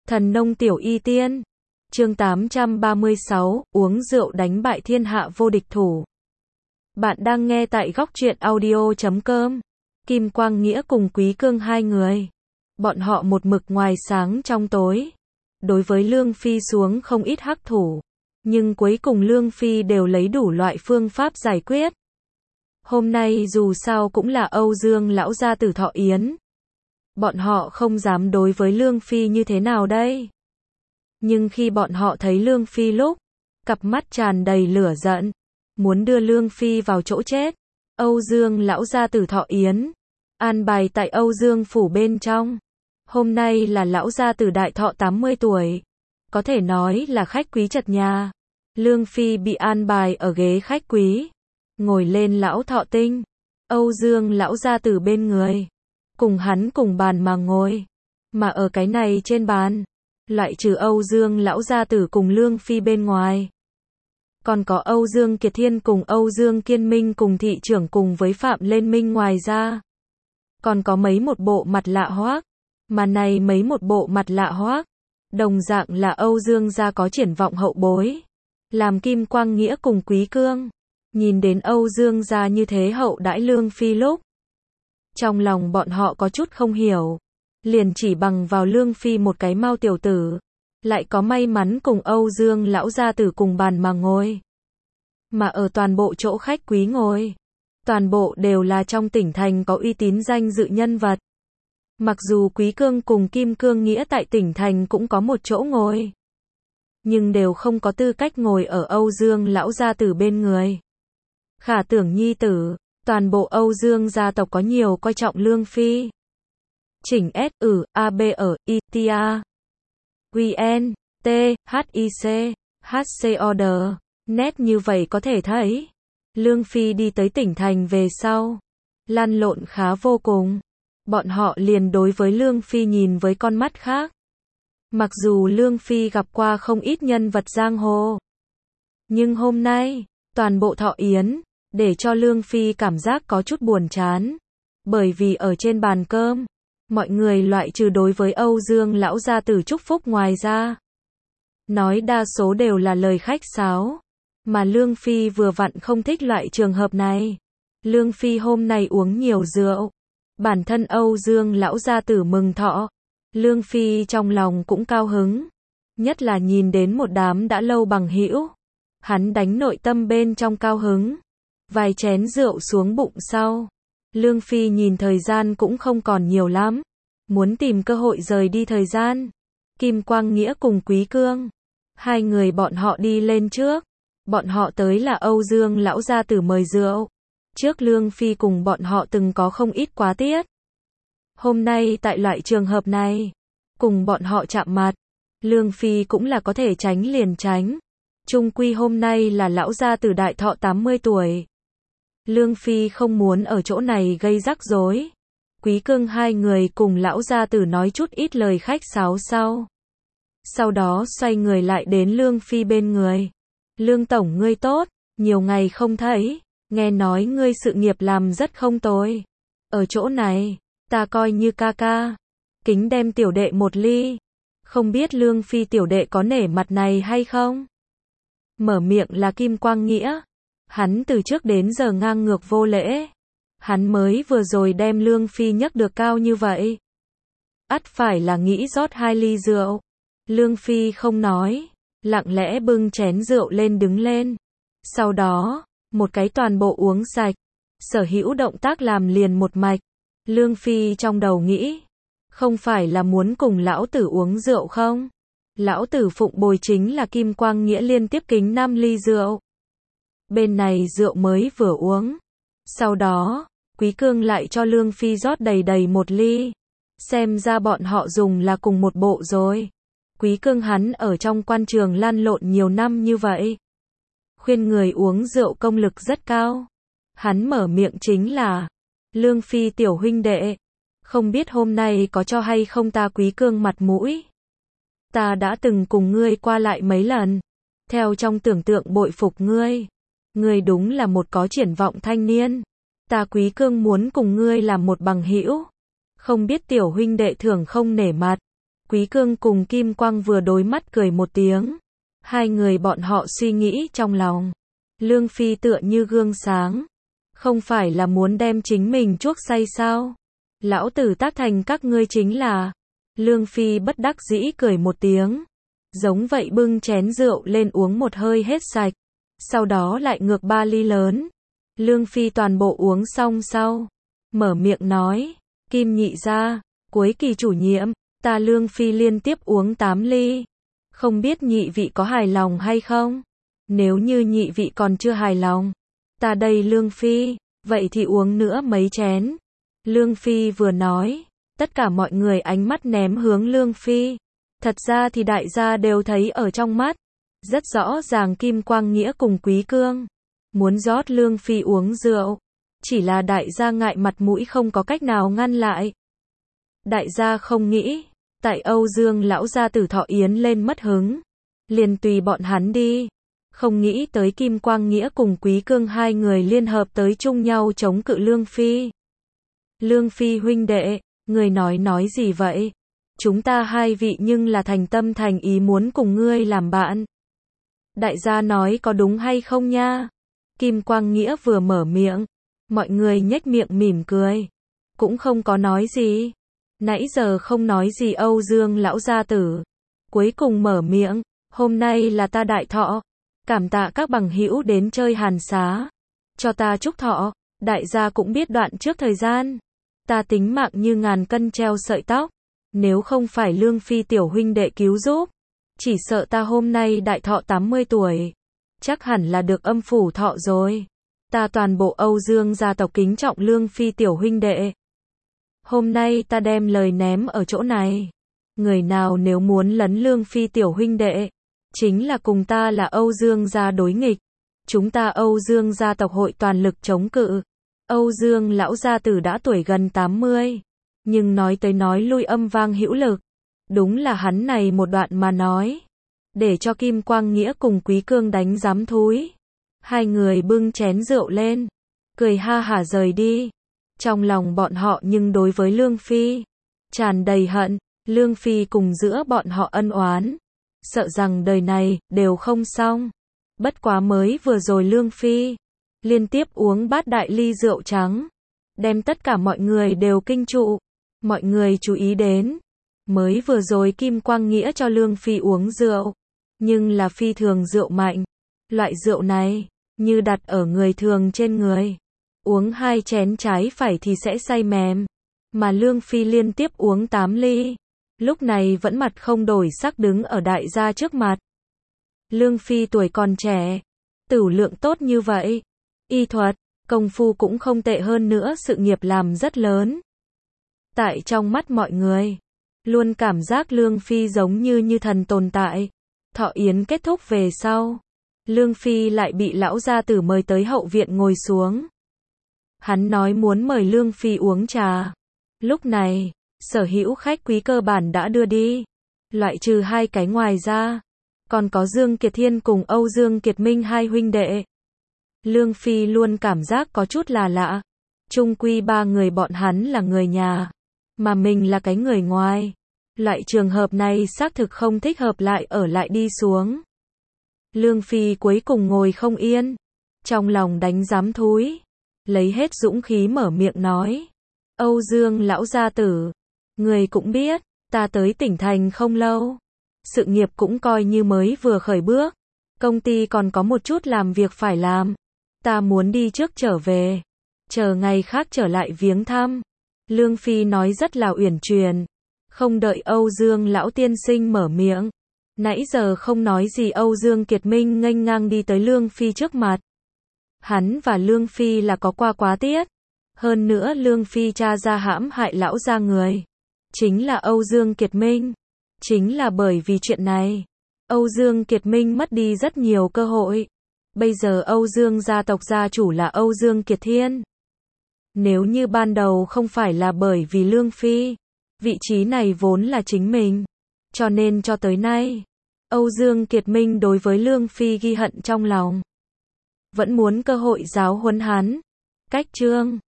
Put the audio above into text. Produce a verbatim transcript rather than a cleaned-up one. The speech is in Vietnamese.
Thần nông tiểu y tiên. Chương tám trăm ba mươi sáu, uống rượu đánh bại thiên hạ vô địch thủ. Bạn đang nghe tại góc truyện audio chấm com. Kim Quang Nghĩa cùng Quý Cương hai người. Bọn họ một mực ngoài sáng trong tối. Đối với Lương Phi xuống không ít hắc thủ. Nhưng cuối cùng Lương Phi đều lấy đủ loại phương pháp giải quyết. Hôm nay dù sao cũng là Âu Dương lão gia tử thọ yến. Bọn họ không dám đối với Lương Phi như thế nào đây. Nhưng khi bọn họ thấy Lương Phi lúc, cặp mắt tràn đầy lửa giận, muốn đưa Lương Phi vào chỗ chết. Âu Dương lão gia tử thọ yến, an bài tại Âu Dương phủ bên trong. Hôm nay là lão gia tử đại thọ tám mươi tuổi, có thể nói là khách quý trật nhà. Lương Phi bị an bài ở ghế khách quý, ngồi lên lão thọ tinh. Âu Dương lão gia tử bên người, cùng hắn cùng bàn mà ngồi. Mà ở cái này trên bàn, loại trừ Âu Dương lão gia tử cùng Lương Phi bên ngoài, còn có Âu Dương Kiệt Thiên cùng Âu Dương Kiên Minh cùng thị trưởng cùng với Phạm Lên Minh, ngoài ra còn có mấy một bộ mặt lạ hoắc. Mà này mấy một bộ mặt lạ hoắc, đồng dạng là Âu Dương gia có triển vọng hậu bối. Làm Kim Quang Nghĩa cùng Quý Cương nhìn đến Âu Dương gia như thế hậu đãi Lương Phi lúc, trong lòng bọn họ có chút không hiểu. Liền chỉ bằng vào Lương Phi một cái mau tiểu tử, lại có may mắn cùng Âu Dương lão gia tử cùng bàn mà ngồi. Mà ở toàn bộ chỗ khách quý ngồi, toàn bộ đều là trong tỉnh thành có uy tín danh dự nhân vật. Mặc dù Quý Cương cùng Kim Cương Nghĩa tại tỉnh thành cũng có một chỗ ngồi, nhưng đều không có tư cách ngồi ở Âu Dương lão gia tử bên người. Khả tưởng nhi tử, toàn bộ Âu Dương gia tộc có nhiều coi trọng Lương Phi. Chỉnh S, ử, A, B, ở, I, T, A, Q, N, T, H, I, C, H, C, O, D. Nét như vậy có thể thấy, Lương Phi đi tới tỉnh thành về sau, lăn lộn khá vô cùng. Bọn họ liền đối với Lương Phi nhìn với con mắt khác. Mặc dù Lương Phi gặp qua không ít nhân vật giang hồ, nhưng hôm nay, toàn bộ thọ yến, để cho Lương Phi cảm giác có chút buồn chán. Bởi vì ở trên bàn cơm, mọi người loại trừ đối với Âu Dương lão gia tử chúc phúc, ngoài ra nói đa số đều là lời khách sáo. Mà Lương Phi vừa vặn không thích loại trường hợp này. Lương Phi hôm nay uống nhiều rượu, bản thân Âu Dương lão gia tử mừng thọ, Lương Phi trong lòng cũng cao hứng. Nhất là nhìn đến một đám đã lâu bằng hữu, hắn đánh nội tâm bên trong cao hứng. Vài chén rượu xuống bụng sau, Lương Phi nhìn thời gian cũng không còn nhiều lắm, muốn tìm cơ hội rời đi thời gian. Kim Quang Nghĩa cùng Quý Cương, hai người bọn họ đi lên trước. Bọn họ tới là Âu Dương lão gia tử mời rượu. Trước Lương Phi cùng bọn họ từng có không ít quá tiết. Hôm nay tại loại trường hợp này, cùng bọn họ chạm mặt, Lương Phi cũng là có thể tránh liền tránh. Chung quy hôm nay là lão gia tử đại thọ tám mươi tuổi. Lương Phi không muốn ở chỗ này gây rắc rối. Quý Cương hai người cùng lão gia tử nói chút ít lời khách sáo sau. Sau đó xoay người lại đến Lương Phi bên người. Lương tổng ngươi tốt, nhiều ngày không thấy, nghe nói ngươi sự nghiệp làm rất không tồi. Ở chỗ này, ta coi như ca ca, kính đem tiểu đệ một ly. Không biết Lương Phi tiểu đệ có nể mặt này hay không? Mở miệng là Kim Quang Nghĩa. Hắn từ trước đến giờ ngang ngược vô lễ. Hắn mới vừa rồi đem Lương Phi nhấc được cao như vậy, ắt phải là nghĩ rót hai ly rượu. Lương Phi không nói, lặng lẽ bưng chén rượu lên đứng lên. Sau đó, một cái toàn bộ uống sạch. Sở hữu động tác làm liền một mạch. Lương Phi trong đầu nghĩ, không phải là muốn cùng lão tử uống rượu không? Lão tử phụng bồi chính là Kim Quang Nghĩa liên tiếp kính năm ly rượu. Bên này rượu mới vừa uống. Sau đó, Quý Cương lại cho Lương Phi rót đầy đầy một ly. Xem ra bọn họ dùng là cùng một bộ rồi. Quý Cương hắn ở trong quan trường lăn lộn nhiều năm như vậy, khuyên người uống rượu công lực rất cao. Hắn mở miệng chính là, Lương Phi tiểu huynh đệ, không biết hôm nay có cho hay không ta Quý Cương mặt mũi. Ta đã từng cùng ngươi qua lại mấy lần, theo trong tưởng tượng bội phục ngươi. Ngươi đúng là một có triển vọng thanh niên. Ta Quý Cương muốn cùng ngươi làm một bằng hữu. Không biết tiểu huynh đệ thường không nể mặt, Quý Cương cùng Kim Quang vừa đối mắt cười một tiếng. Hai người bọn họ suy nghĩ trong lòng. Lương Phi tựa như gương sáng. Không phải là muốn đem chính mình chuốc say sao? Lão tử tác thành các ngươi chính là. Lương Phi bất đắc dĩ cười một tiếng. Giống vậy bưng chén rượu lên uống một hơi hết sạch. Sau đó lại ngược ba ly lớn. Lương Phi toàn bộ uống xong sau. Mở miệng nói. Kim nhị gia, cuối kỳ chủ nhiệm, ta Lương Phi liên tiếp uống tám ly. Không biết nhị vị có hài lòng hay không? Nếu như nhị vị còn chưa hài lòng, ta đây Lương Phi, vậy thì uống nữa mấy chén. Lương Phi vừa nói, tất cả mọi người ánh mắt ném hướng Lương Phi. Thật ra thì đại gia đều thấy ở trong mắt. Rất rõ ràng Kim Quang Nghĩa cùng Quý Cương muốn rót Lương Phi uống rượu. Chỉ là đại gia ngại mặt mũi không có cách nào ngăn lại. Đại gia không nghĩ, tại Âu Dương lão gia tử thọ yến lên mất hứng. Liền tùy bọn hắn đi. Không nghĩ tới Kim Quang Nghĩa cùng Quý Cương hai người liên hợp tới chung nhau chống cự Lương Phi. Lương Phi huynh đệ, người nói nói gì vậy? Chúng ta hai vị nhưng là thành tâm thành ý muốn cùng ngươi làm bạn. Đại gia nói có đúng hay không nha? Kim Quang Nghĩa vừa mở miệng, mọi người nhếch miệng mỉm cười. Cũng không có nói gì. Nãy giờ không nói gì Âu Dương lão gia tử. Cuối cùng mở miệng, hôm nay là ta đại thọ. Cảm tạ các bằng hữu đến chơi hàn xá. Cho ta chúc thọ, đại gia cũng biết đoạn trước thời gian. Ta tính mạng như ngàn cân treo sợi tóc. Nếu không phải Lương Phi tiểu huynh đệ cứu giúp, chỉ sợ ta hôm nay đại thọ tám mươi tuổi. Chắc hẳn là được âm phủ thọ rồi. Ta toàn bộ Âu Dương gia tộc kính trọng Lương Phi tiểu huynh đệ. Hôm nay ta đem lời ném ở chỗ này. Người nào nếu muốn lấn Lương Phi tiểu huynh đệ, chính là cùng ta là Âu Dương gia đối nghịch. Chúng ta Âu Dương gia tộc hội toàn lực chống cự. Âu Dương lão gia tử đã tuổi gần tám mươi. Nhưng nói tới nói lui âm vang hữu lực. Đúng là hắn này một đoạn mà nói. Để cho Kim Quang Nghĩa cùng Quý Cương đánh giám thúi. Hai người bưng chén rượu lên. Cười ha hả rời đi. Trong lòng bọn họ nhưng đối với Lương Phi tràn đầy hận. Lương Phi cùng giữa bọn họ ân oán. Sợ rằng đời này đều không xong. Bất quá mới vừa rồi Lương Phi liên tiếp uống bát đại ly rượu trắng. Đem tất cả mọi người đều kinh trụ. Mọi người chú ý đến. Mới vừa rồi Kim Quang Nghĩa cho Lương Phi uống rượu. Nhưng là phi thường rượu mạnh. Loại rượu này, như đặt ở người thường trên người. Uống hai chén trái phải thì sẽ say mềm. Mà Lương Phi liên tiếp uống tám ly. Lúc này vẫn mặt không đổi sắc đứng ở đại gia trước mặt. Lương Phi tuổi còn trẻ. Tửu lượng tốt như vậy. Y thuật, công phu cũng không tệ hơn nữa, sự nghiệp làm rất lớn. Tại trong mắt mọi người, luôn cảm giác Lương Phi giống như như thần tồn tại. Thọ yến kết thúc về sau, Lương Phi lại bị lão gia tử mời tới hậu viện ngồi xuống. Hắn nói muốn mời Lương Phi uống trà. Lúc này, sở hữu khách quý cơ bản đã đưa đi. Loại trừ hai cái ngoài ra, còn có Dương Kiệt Thiên cùng Âu Dương Kiệt Minh hai huynh đệ. Lương Phi luôn cảm giác có chút là lạ. Chung quy ba người bọn hắn là người nhà, mà mình là cái người ngoài. Loại trường hợp này xác thực không thích hợp lại ở lại đi xuống. Lương Phi cuối cùng ngồi không yên. Trong lòng đánh giám thúi. Lấy hết dũng khí mở miệng nói. Âu Dương lão gia tử. Người cũng biết, ta tới tỉnh thành không lâu. Sự nghiệp cũng coi như mới vừa khởi bước. Công ty còn có một chút làm việc phải làm. Ta muốn đi trước trở về. Chờ ngày khác trở lại viếng thăm. Lương Phi nói rất là uyển chuyển. Không đợi Âu Dương lão tiên sinh mở miệng. Nãy giờ không nói gì Âu Dương Kiệt Minh nghênh ngang đi tới Lương Phi trước mặt. Hắn và Lương Phi là có qua quá tiết. Hơn nữa Lương Phi cha ra hãm hại lão gia người. Chính là Âu Dương Kiệt Minh. Chính là bởi vì chuyện này, Âu Dương Kiệt Minh mất đi rất nhiều cơ hội. Bây giờ Âu Dương gia tộc gia chủ là Âu Dương Kiệt Thiên. Nếu như ban đầu không phải là bởi vì Lương Phi, vị trí này vốn là chính mình. Cho nên cho tới nay, Âu Dương Kiệt Minh đối với Lương Phi ghi hận trong lòng. Vẫn muốn cơ hội giáo huấn hắn. Cách chương